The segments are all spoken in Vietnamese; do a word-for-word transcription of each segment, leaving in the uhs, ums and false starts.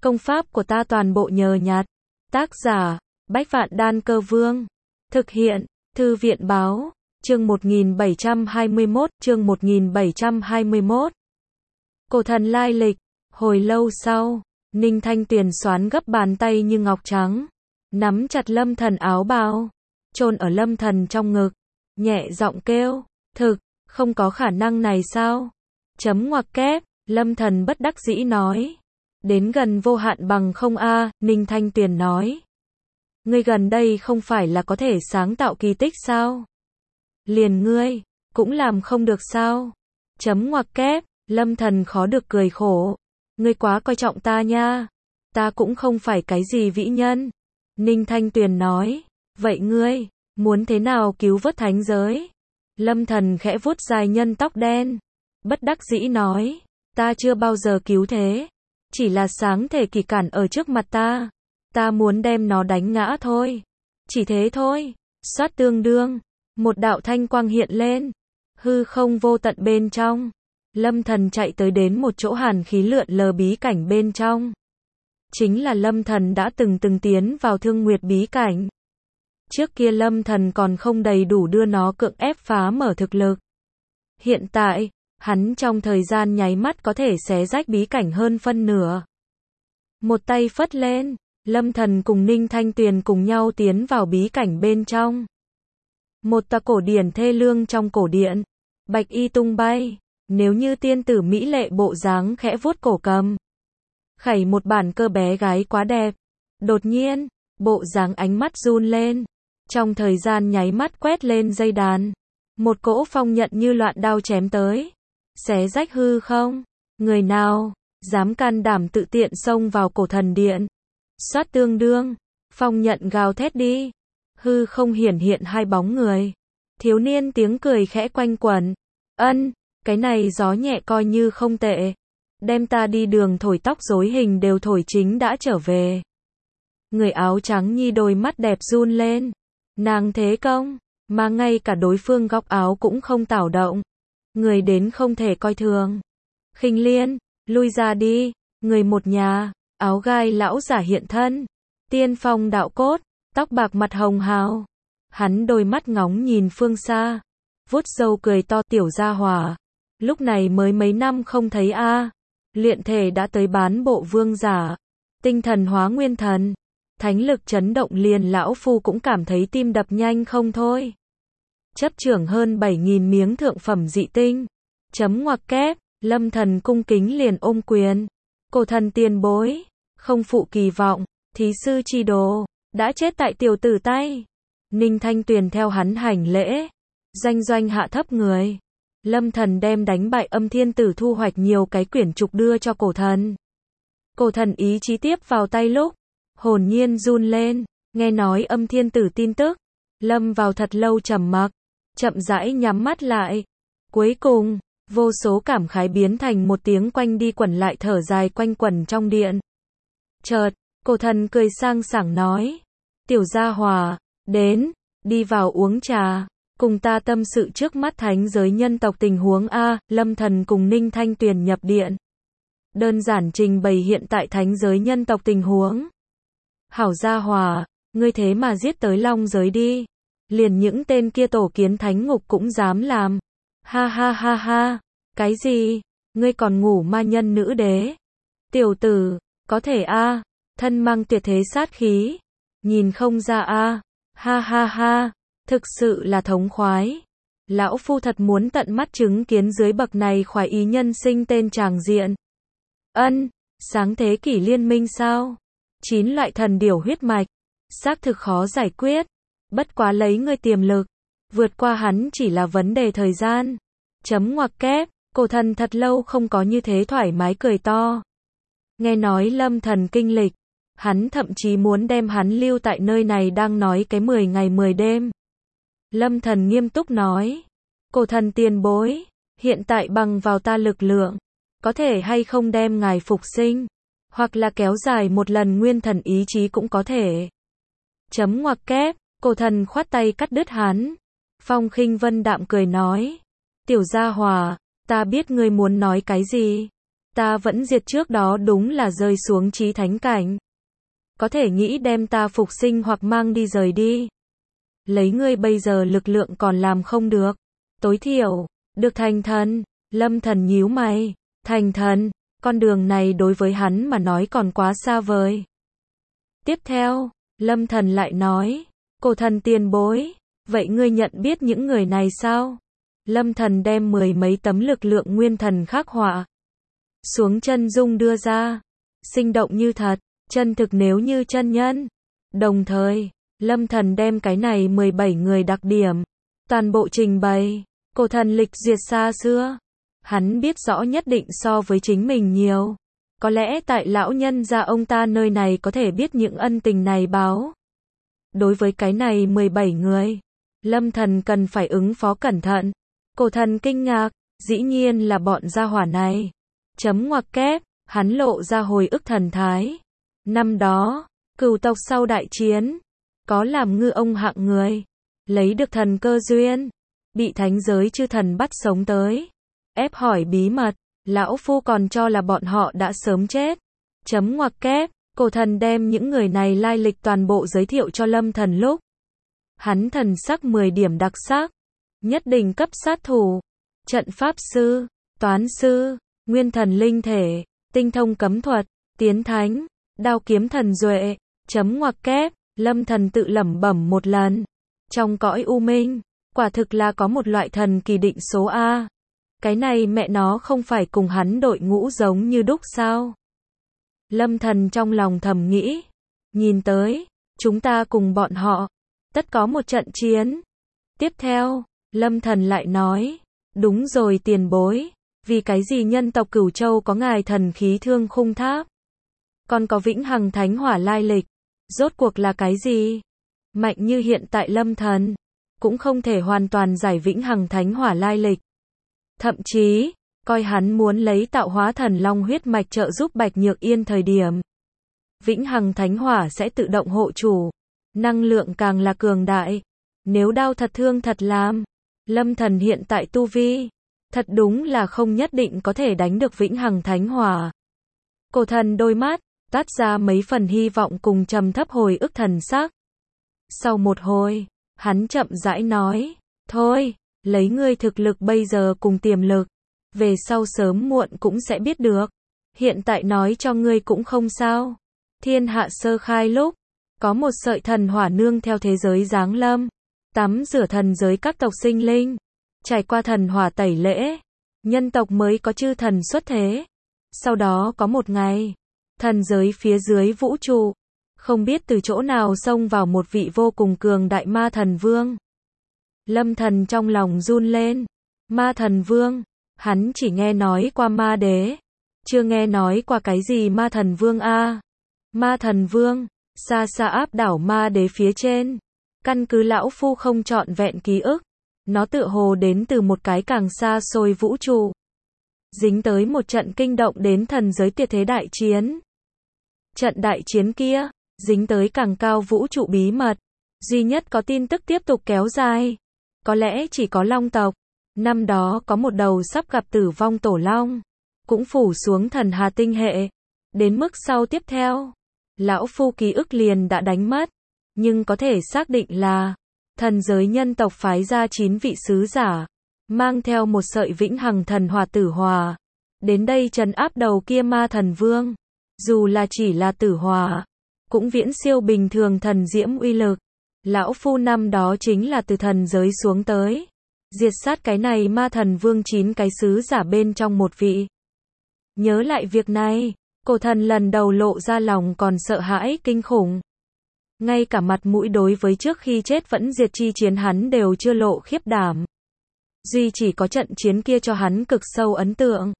Công pháp của ta toàn bộ nhờ nhặt. Tác giả, Bách Vạn Đan Cơ Vương. Thực hiện, Thư viện báo, chương một nghìn bảy trăm hai mươi mốt, chương một nghìn bảy trăm hai mươi mốt. Cổ thần lai lịch. Hồi lâu sau, Ninh Thanh Tuyền xoắn gấp bàn tay như ngọc trắng, nắm chặt Lâm Thần áo bào, chôn ở Lâm Thần trong ngực, nhẹ giọng kêu, thực, không có khả năng này sao? Chấm ngoặc kép, Lâm Thần bất đắc dĩ nói. Đến gần vô hạn bằng không a, Ninh Thanh Tuyền nói. Ngươi gần đây không phải là có thể sáng tạo kỳ tích sao? Liền ngươi, cũng làm không được sao? Chấm ngoặc kép, Lâm Thần khó được cười khổ. Ngươi quá coi trọng ta nha. Ta cũng không phải cái gì vĩ nhân. Ninh Thanh Tuyền nói. Vậy ngươi, muốn thế nào cứu vớt thánh giới? Lâm Thần khẽ vuốt dài nhân tóc đen. Bất đắc dĩ nói. Ta chưa bao giờ cứu thế. Chỉ là sáng thể kỳ cản ở trước mặt ta. Ta muốn đem nó đánh ngã thôi. Chỉ thế thôi. Xoát tương đương. Một đạo thanh quang hiện lên. Hư không vô tận bên trong. Lâm Thần chạy tới đến một chỗ hàn khí lượn lờ bí cảnh bên trong. Chính là Lâm Thần đã từng từng tiến vào Thương Nguyệt bí cảnh. Trước kia Lâm Thần còn không đầy đủ đưa nó cưỡng ép phá mở thực lực. Hiện tại, hắn trong thời gian nháy mắt có thể xé rách bí cảnh hơn phân nửa. Một tay phất lên, Lâm Thần cùng Ninh Thanh Tuyền cùng nhau tiến vào bí cảnh bên trong. Một tòa cổ điển thê lương trong cổ điện, bạch y tung bay, nếu như tiên tử mỹ lệ bộ dáng khẽ vuốt cổ cầm. Khẩy một bản cơ bé gái quá đẹp. Đột nhiên, bộ dáng ánh mắt run lên. Trong thời gian nháy mắt quét lên dây đàn. Một cỗ phong nhận như loạn đao chém tới. Xé rách hư không? Người nào dám can đảm tự tiện xông vào cổ thần điện? Xoát tương đương, phong nhận gào thét đi. Hư không hiển hiện hai bóng người. Thiếu niên tiếng cười khẽ quanh quẩn. Ân, cái này gió nhẹ coi như không tệ. Đem ta đi đường thổi tóc rối hình đều thổi chính đã trở về. Người áo trắng nhi đôi mắt đẹp run lên. Nàng thế công, mà ngay cả đối phương góc áo cũng không tảo động. Người đến không thể coi thường. Khinh Liên, lui ra đi. Người một nhà, áo gai lão giả hiện thân. Tiên phong đạo cốt, tóc bạc mặt hồng hào. Hắn đôi mắt ngóng nhìn phương xa. Vuốt râu cười to tiểu gia hỏa. Lúc này mới mấy năm không thấy a, à. Luyện thể đã tới bán bộ vương giả. Tinh thần hóa nguyên thần. Thánh lực chấn động liền lão phu cũng cảm thấy tim đập nhanh không thôi. Chấp trưởng hơn bảy nghìn miếng thượng phẩm dị tinh. Chấm ngoặc kép, Lâm Thần cung kính liền ôm quyền. Cổ thần tiền bối, không phụ kỳ vọng, thí sư chi đồ, đã chết tại tiểu tử tay. Ninh Thanh Tuyền theo hắn hành lễ. Doanh doanh hạ thấp người. Lâm Thần đem đánh bại Âm Thiên Tử thu hoạch nhiều cái quyển trục đưa cho cổ thần. Cổ thần ý chí tiếp vào tay lúc, hồn nhiên run lên, nghe nói Âm Thiên Tử tin tức, lâm vào thật lâu trầm mặc, chậm rãi nhắm mắt lại. Cuối cùng, vô số cảm khái biến thành một tiếng quanh đi quẩn lại thở dài quanh quẩn trong điện. Chợt, cổ thần cười sang sảng nói, tiểu gia hòa, đến, đi vào uống trà. Cùng ta tâm sự trước mắt thánh giới nhân tộc tình huống a. Lâm Thần cùng Ninh Thanh Tuyền nhập điện. Đơn giản trình bày hiện tại thánh giới nhân tộc tình huống. Hảo gia hòa, ngươi thế mà giết tới long giới đi. Liền những tên kia tổ kiến thánh ngục cũng dám làm. Ha ha ha ha, cái gì? Ngươi còn ngủ ma nhân nữ đế? Tiểu tử, có thể a, thân mang tuyệt thế sát khí. Nhìn không ra a, ha ha ha. Thực sự là thống khoái. Lão phu thật muốn tận mắt chứng kiến dưới bậc này khoái ý nhân sinh tên tràng diện. Ân, sáng thế kỷ liên minh sao? Chín loại thần điểu huyết mạch. Xác thực khó giải quyết. Bất quá lấy ngươi tiềm lực. Vượt qua hắn chỉ là vấn đề thời gian. Chấm ngoặc kép, cổ thần thật lâu không có như thế thoải mái cười to. Nghe nói Lâm Thần kinh lịch. Hắn thậm chí muốn đem hắn lưu tại nơi này đang nói cái mười ngày mười đêm. Lâm Thần nghiêm túc nói. Cổ thần tiền bối, hiện tại bằng vào ta lực lượng, có thể hay không đem ngài phục sinh, hoặc là kéo dài một lần nguyên thần ý chí cũng có thể. Chấm ngoặc kép, cổ thần khoát tay cắt đứt hắn. Phong Khinh Vân đạm cười nói. Tiểu gia hòa, ta biết ngươi muốn nói cái gì. Ta vẫn diệt trước đó đúng là rơi xuống chí thánh cảnh. Có thể nghĩ đem ta phục sinh hoặc mang đi rời đi. Lấy ngươi bây giờ lực lượng còn làm không được. Tối thiểu, được thành thần. Lâm Thần nhíu mày. Thành thần, con đường này đối với hắn mà nói còn quá xa vời. Tiếp theo, Lâm Thần lại nói, Cổ Thần tiền bối, vậy ngươi nhận biết những người này sao? Lâm Thần đem mười mấy tấm lực lượng nguyên thần khắc họa xuống chân dung đưa ra, sinh động như thật, chân thực nếu như chân nhân. Đồng thời, Lâm Thần đem cái này mười bảy người đặc điểm, toàn bộ trình bày. Cổ thần lịch duyệt xa xưa, hắn biết rõ nhất định so với chính mình nhiều. Có lẽ tại lão nhân gia ông ta nơi này có thể biết những ân tình này báo. Đối với cái này mười bảy người, Lâm Thần cần phải ứng phó cẩn thận. Cổ thần kinh ngạc, dĩ nhiên là bọn gia hỏa này. Chấm ngoặc kép, hắn lộ ra hồi ức thần thái. Năm đó, cửu tộc sau đại chiến, có làm ngư ông hạng người, lấy được thần cơ duyên, bị thánh giới chư thần bắt sống tới, ép hỏi bí mật, lão phu còn cho là bọn họ đã sớm chết. Chấm ngoặc kép, cổ thần đem những người này lai lịch toàn bộ giới thiệu cho Lâm Thần lúc. Hắn thần sắc mười điểm đặc sắc, nhất định cấp sát thủ, trận pháp sư, toán sư, nguyên thần linh thể, tinh thông cấm thuật, tiến thánh, đao kiếm thần duệ. Chấm ngoặc kép, Lâm Thần tự lẩm bẩm một lần. Trong cõi u minh, quả thực là có một loại thần kỳ định số A. Cái này mẹ nó không phải cùng hắn đội ngũ giống như đúc sao? Lâm Thần trong lòng thầm nghĩ. Nhìn tới, chúng ta cùng bọn họ, tất có một trận chiến. Tiếp theo, Lâm Thần lại nói, đúng rồi tiền bối, vì cái gì nhân tộc Cửu Châu có ngài thần khí thương khung tháp? Còn có vĩnh hằng thánh hỏa lai lịch, rốt cuộc là cái gì? Mạnh như hiện tại Lâm Thần, cũng không thể hoàn toàn giải vĩnh hằng thánh hỏa lai lịch. Thậm chí, coi hắn muốn lấy tạo hóa thần long huyết mạch trợ giúp Bạch Nhược Yên thời điểm. Vĩnh hằng thánh hỏa sẽ tự động hộ chủ, năng lượng càng là cường đại. Nếu đau thật thương thật làm, Lâm Thần hiện tại tu vi, thật đúng là không nhất định có thể đánh được vĩnh hằng thánh hỏa. Cổ thần đôi mắt, toát ra mấy phần hy vọng cùng trầm thấp hồi ức thần sắc. Sau một hồi, hắn chậm rãi nói, thôi, lấy ngươi thực lực bây giờ cùng tiềm lực, về sau sớm muộn cũng sẽ biết được. Hiện tại nói cho ngươi cũng không sao. Thiên hạ sơ khai lúc, có một sợi thần hỏa nương theo thế giới giáng lâm, tắm rửa thần giới các tộc sinh linh, trải qua thần hỏa tẩy lễ, nhân tộc mới có chư thần xuất thế. Sau đó có một ngày, thần giới phía dưới vũ trụ, không biết từ chỗ nào xông vào một vị vô cùng cường đại ma thần vương. Lâm Thần trong lòng run lên. Ma thần vương, hắn chỉ nghe nói qua ma đế, chưa nghe nói qua cái gì ma thần vương a. Ma thần vương, xa xa áp đảo ma đế phía trên. Căn cứ lão phu không trọn vẹn ký ức, nó tựa hồ đến từ một cái càng xa xôi vũ trụ. Dính tới một trận kinh động đến thần giới tuyệt thế đại chiến. Trận đại chiến kia, dính tới càng cao vũ trụ bí mật, duy nhất có tin tức tiếp tục kéo dài. Có lẽ chỉ có long tộc. Năm đó có một đầu sắp gặp tử vong tổ long, cũng phủ xuống thần hà tinh hệ. Đến mức sau tiếp theo, lão phu ký ức liền đã đánh mất, nhưng có thể xác định là thần giới nhân tộc phái ra chín vị sứ giả, mang theo một sợi vĩnh hằng thần hỏa tử hỏa, đến đây trấn áp đầu kia ma thần vương. Dù là chỉ là tử hỏa, cũng viễn siêu bình thường thần diễm uy lực. Lão phu năm đó chính là từ thần giới xuống tới, diệt sát cái này ma thần vương chín cái sứ giả bên trong một vị. Nhớ lại việc này, cổ thần lần đầu lộ ra lòng còn sợ hãi kinh khủng. Ngay cả mặt mũi đối với trước khi chết vẫn diệt chi chiến hắn đều chưa lộ khiếp đảm. Duy chỉ có trận chiến kia cho hắn cực sâu ấn tượng.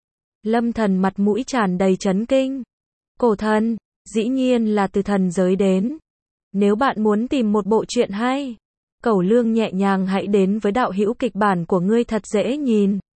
Lâm Thần mặt mũi tràn đầy chấn kinh. Cổ thần, dĩ nhiên là từ thần giới đến. Nếu bạn muốn tìm một bộ truyện hay, cẩu lương nhẹ nhàng hãy đến với đạo hữu kịch bản của ngươi thật dễ nhìn.